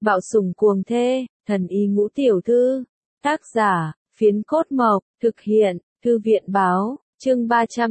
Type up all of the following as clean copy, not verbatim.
Bạo sủng cuồng thê, thần y ngũ tiểu thư. Tác giả, Phiến Cốt Mộc, thực hiện, Thư viện báo, chương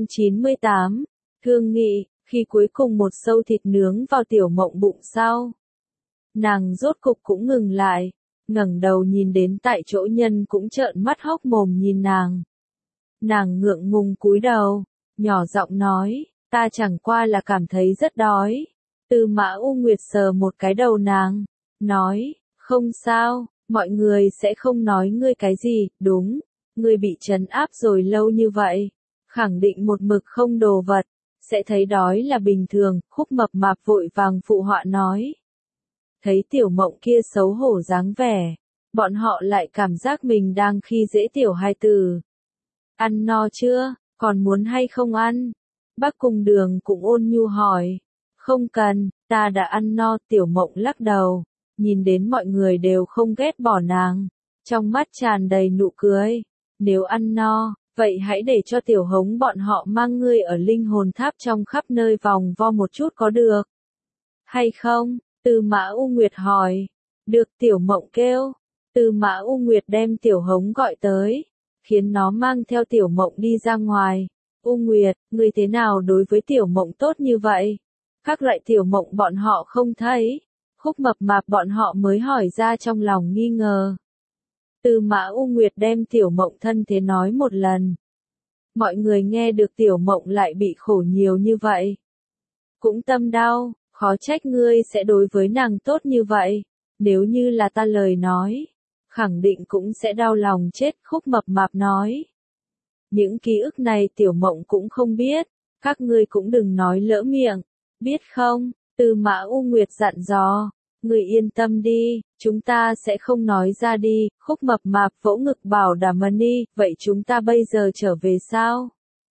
398. Thương nghị, khi cuối cùng một sâu thịt nướng vào Tiểu Mộng bụng sau. Nàng rốt cục cũng ngừng lại, ngẩng đầu nhìn đến tại chỗ nhân cũng trợn mắt hốc mồm nhìn nàng. Nàng ngượng ngùng cúi đầu, nhỏ giọng nói, ta chẳng qua là cảm thấy rất đói. Tư Mã U Nguyệt sờ một cái đầu nàng, nói, không sao, mọi người sẽ không nói ngươi cái gì, đúng, ngươi bị trấn áp rồi lâu như vậy, khẳng định một mực không đồ vật, sẽ thấy đói là bình thường. Khúc Mập Mạp vội vàng phụ họa nói. Thấy Tiểu Mộng kia xấu hổ dáng vẻ, bọn họ lại cảm giác mình đang khi dễ tiểu hài tử. Ăn no chưa, còn muốn hay không ăn? Bác Cùng Đường cũng ôn nhu hỏi. Không cần, ta đã ăn no. Tiểu Mộng lắc đầu, nhìn đến mọi người đều không ghét bỏ nàng, trong mắt tràn đầy nụ cười. Nếu ăn no, vậy hãy để cho Tiểu Hống bọn họ mang ngươi ở linh hồn tháp trong khắp nơi vòng vo một chút có được hay không? Tư Mã U Nguyệt hỏi. Được. Tiểu Mộng kêu. Tư Mã U Nguyệt đem Tiểu Hống gọi tới, khiến nó mang theo Tiểu Mộng đi ra ngoài. U Nguyệt, ngươi thế nào đối với Tiểu Mộng tốt như vậy? Các loại Tiểu Mộng bọn họ không thấy. Khúc Mập Mạp bọn họ mới hỏi ra trong lòng nghi ngờ. Tư Mã U Nguyệt đem Tiểu Mộng thân thế nói một lần. Mọi người nghe được Tiểu Mộng lại bị khổ nhiều như vậy, cũng tâm đau, khó trách ngươi sẽ đối với nàng tốt như vậy. Nếu như là ta lời nói, khẳng định cũng sẽ đau lòng chết. Khúc Mập Mạp nói. Những ký ức này Tiểu Mộng cũng không biết, các ngươi cũng đừng nói lỡ miệng, biết không? Tư Mã U Nguyệt dặn dò. Ngươi yên tâm đi, chúng ta sẽ không nói ra đi. Khúc Mập Mạp vỗ ngực bảo đảm đi. Vậy chúng ta bây giờ trở về sao?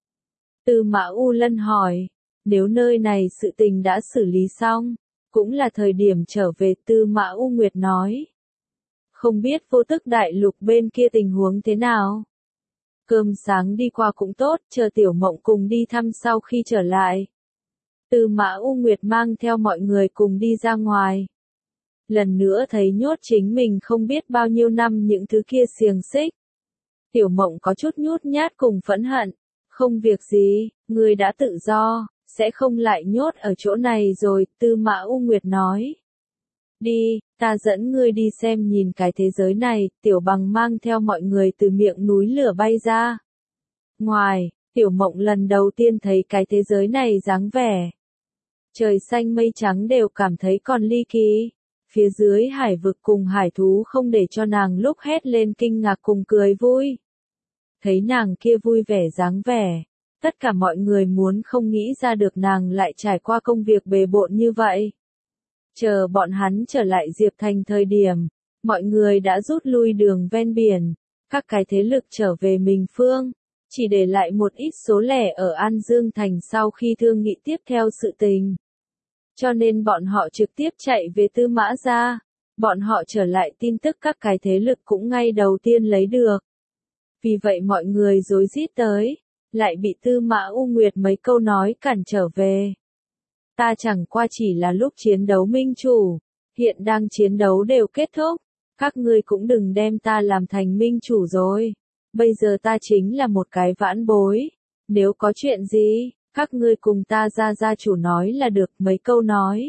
Tư Mã U Lân hỏi. Nếu nơi này sự tình đã xử lý xong, cũng là thời điểm trở về. Tư Mã U Nguyệt nói. Không biết Vô Tức Đại Lục bên kia tình huống thế nào? Cơm sáng đi qua cũng tốt, chờ Tiểu Mộng cùng đi thăm sau khi trở lại. Tư Mã U Nguyệt mang theo mọi người cùng đi ra ngoài. Lần nữa thấy nhốt chính mình không biết bao nhiêu năm những thứ kia xiềng xích. Tiểu Mộng có chút nhút nhát cùng phẫn hận. Không việc gì, ngươi đã tự do, sẽ không lại nhốt ở chỗ này rồi. Tư Mã U Nguyệt nói. Đi, ta dẫn ngươi đi xem nhìn cái thế giới này. Tiểu Bằng mang theo mọi người từ miệng núi lửa bay ra. Ngoài, Tiểu Mộng lần đầu tiên thấy cái thế giới này dáng vẻ. Trời xanh mây trắng đều cảm thấy còn ly kỳ. Phía dưới hải vực cùng hải thú không để cho nàng lúc hét lên kinh ngạc cùng cười vui. Thấy nàng kia vui vẻ dáng vẻ, tất cả mọi người muốn không nghĩ ra được nàng lại trải qua công việc bề bộn như vậy. Chờ bọn hắn trở lại Diệp Thành thời điểm, mọi người đã rút lui đường ven biển, các cái thế lực trở về mình phương, chỉ để lại một ít số lẻ ở An Dương Thành sau khi thương nghị tiếp theo sự tình. Cho nên bọn họ trực tiếp chạy về Tư Mã gia. Bọn họ trở lại tin tức các cái thế lực cũng ngay đầu tiên lấy được. Vì vậy mọi người rối rít tới, lại bị Tư Mã U Nguyệt mấy câu nói cản trở về. Ta chẳng qua chỉ là lúc chiến đấu minh chủ, hiện đang chiến đấu đều kết thúc, các ngươi cũng đừng đem ta làm thành minh chủ rồi. Bây giờ ta chính là một cái vãn bối, nếu có chuyện gì, các ngươi cùng ta ra gia chủ nói là được. Mấy câu nói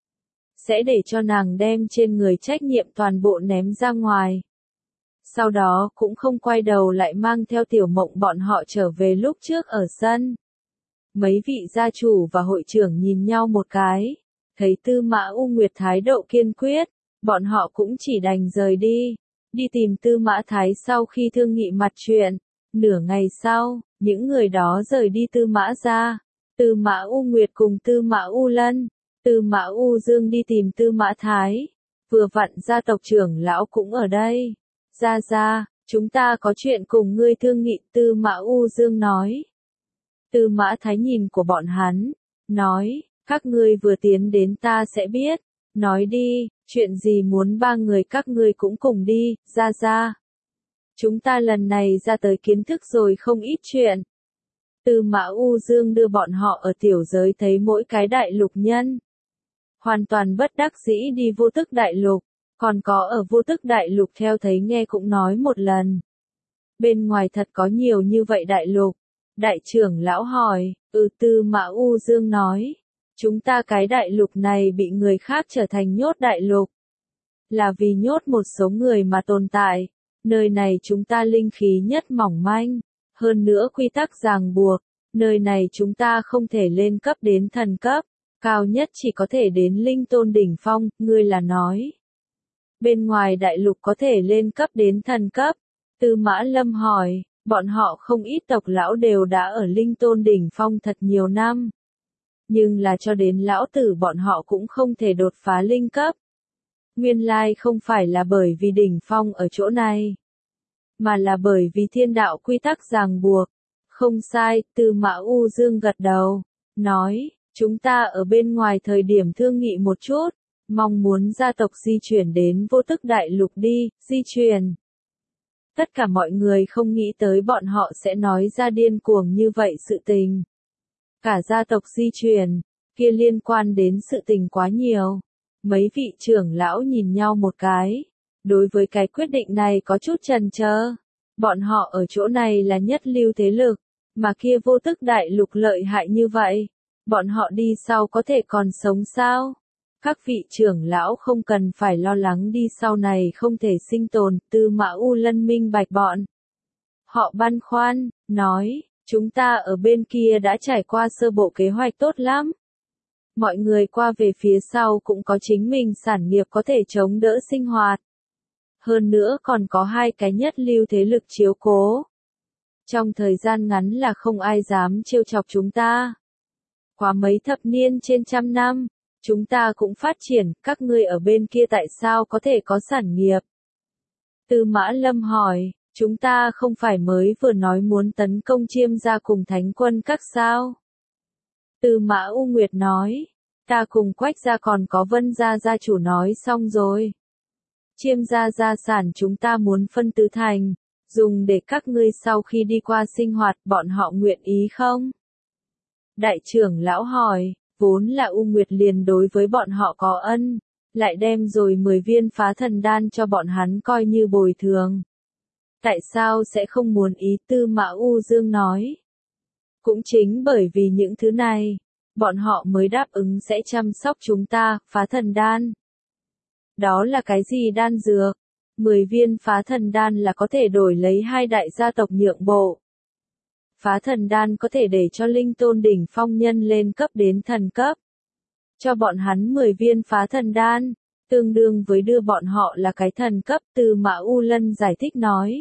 sẽ để cho nàng đem trên người trách nhiệm toàn bộ ném ra ngoài. Sau đó cũng không quay đầu lại mang theo Tiểu Mộng bọn họ trở về lúc trước ở sân. Mấy vị gia chủ và hội trưởng nhìn nhau một cái, thấy Tư Mã U Nguyệt thái độ kiên quyết, bọn họ cũng chỉ đành rời đi, đi tìm Tư Mã Thái sau khi thương nghị mặt chuyện. Nửa ngày sau, những người đó rời đi Tư Mã gia. Tư Mã U Nguyệt cùng Tư Mã U Lân, Tư Mã U Dương đi tìm Tư Mã Thái. Vừa vặn gia tộc trưởng lão cũng ở đây. Gia, chúng ta có chuyện cùng ngươi thương nghị. Tư Mã U Dương nói. Tư Mã Thái nhìn của bọn hắn, nói, các ngươi vừa tiến đến ta sẽ biết. Nói đi, chuyện gì muốn ba người các ngươi cũng cùng đi. Gia. Chúng ta lần này ra tới kiến thức rồi không ít chuyện. Tư Mã U Dương đưa bọn họ ở tiểu giới thấy mỗi cái đại lục nhân. Hoàn toàn bất đắc dĩ đi Vô Tức Đại Lục. Còn có ở Vô Tức Đại Lục theo thấy nghe cũng nói một lần. Bên ngoài thật có nhiều như vậy đại lục. Đại trưởng lão hỏi, Tư Mã U Dương nói. Chúng ta cái đại lục này bị người khác trở thành nhốt đại lục. Là vì nhốt một số người mà tồn tại. Nơi này chúng ta linh khí nhất mỏng manh. Hơn nữa quy tắc ràng buộc. Nơi này chúng ta không thể lên cấp đến thần cấp. Cao nhất chỉ có thể đến linh tôn đỉnh phong, ngươi là nói. Bên ngoài đại lục có thể lên cấp đến thần cấp. Tư Mã Lâm hỏi, bọn họ không ít tộc lão đều đã ở linh tôn đỉnh phong thật nhiều năm. Nhưng là cho đến lão tử bọn họ cũng không thể đột phá linh cấp. Nguyên lai không phải là bởi vì đỉnh phong ở chỗ này, mà là bởi vì thiên đạo quy tắc ràng buộc. Không sai, Tư Mã U Dương gật đầu, nói, chúng ta ở bên ngoài thời điểm thương nghị một chút, mong muốn gia tộc di chuyển đến Vô Tức Đại Lục đi, di chuyển. Tất cả mọi người không nghĩ tới bọn họ sẽ nói ra điên cuồng như vậy sự tình. Cả gia tộc di chuyển, kia liên quan đến sự tình quá nhiều. Mấy vị trưởng lão nhìn nhau một cái. Đối với cái quyết định này có chút chần chờ. Bọn họ ở chỗ này là nhất lưu thế lực, mà kia Vô Tức Đại Lục lợi hại như vậy. Bọn họ đi sau có thể còn sống sao? Các vị trưởng lão không cần phải lo lắng đi sau này không thể sinh tồn, Tư Mã U Lân minh bạch bọn. Họ băn khoăn, nói, chúng ta ở bên kia đã trải qua sơ bộ kế hoạch tốt lắm. Mọi người qua về phía sau cũng có chính mình sản nghiệp có thể chống đỡ sinh hoạt. Hơn nữa còn có hai cái nhất lưu thế lực chiếu cố. Trong thời gian ngắn là không ai dám trêu chọc chúng ta. Qua mấy thập niên trên trăm năm, chúng ta cũng phát triển, các ngươi ở bên kia tại sao có thể có sản nghiệp? Tư Mã Lâm hỏi, chúng ta không phải mới vừa nói muốn tấn công Chiêm gia cùng Thánh quân các sao? Tư Mã U Nguyệt nói, ta cùng Quách gia còn có Vân gia gia chủ nói xong rồi. Chiêm gia gia sản chúng ta muốn phân tứ thành, dùng để các ngươi sau khi đi qua sinh hoạt bọn họ nguyện ý không? Đại trưởng lão hỏi, vốn là U Nguyệt liền đối với bọn họ có ân, lại đem rồi 10 viên phá thần đan cho bọn hắn coi như bồi thường. Tại sao sẽ không muốn ý? Tư Mã U Dương nói. Cũng chính bởi vì những thứ này, bọn họ mới đáp ứng sẽ chăm sóc chúng ta, phá thần đan. Đó là cái gì đan dược? 10 viên phá thần đan là có thể đổi lấy hai đại gia tộc nhượng bộ. Phá thần đan có thể để cho linh tôn đỉnh phong nhân lên cấp đến thần cấp. Cho bọn hắn 10 viên phá thần đan, tương đương với đưa bọn họ là cái thần cấp. Tư Mã U Lân giải thích nói.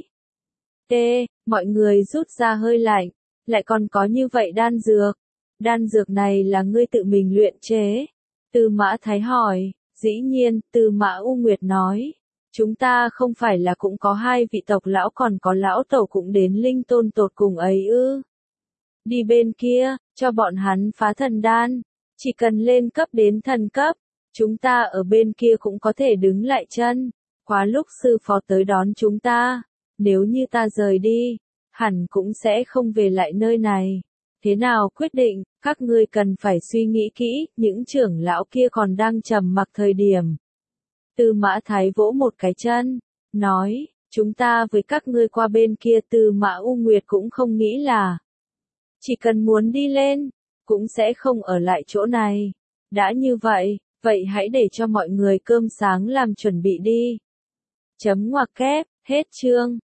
Mọi người rút ra hơi lạnh, lại còn có như vậy đan dược. Đan dược này là ngươi tự mình luyện chế. Tư Mã Thái hỏi, dĩ nhiên, Tư Mã U Nguyệt nói. Chúng ta không phải là cũng có hai vị tộc lão còn có lão tẩu cũng đến linh tôn tột cùng ấy ư? Đi bên kia, cho bọn hắn phá thần đan. Chỉ cần lên cấp đến thần cấp, chúng ta ở bên kia cũng có thể đứng lại chân. Quá lúc sư phó tới đón chúng ta. Nếu như ta rời đi, hẳn cũng sẽ không về lại nơi này. Thế nào quyết định, các ngươi cần phải suy nghĩ kỹ, những trưởng lão kia còn đang trầm mặc thời điểm. Tư Mã Thái vỗ một cái chân, nói, chúng ta với các ngươi qua bên kia. Tư Mã U Nguyệt cũng không nghĩ là, chỉ cần muốn đi lên, cũng sẽ không ở lại chỗ này. Đã như vậy, vậy hãy để cho mọi người cơm sáng làm chuẩn bị đi. Chấm ngoặc kép, hết chương.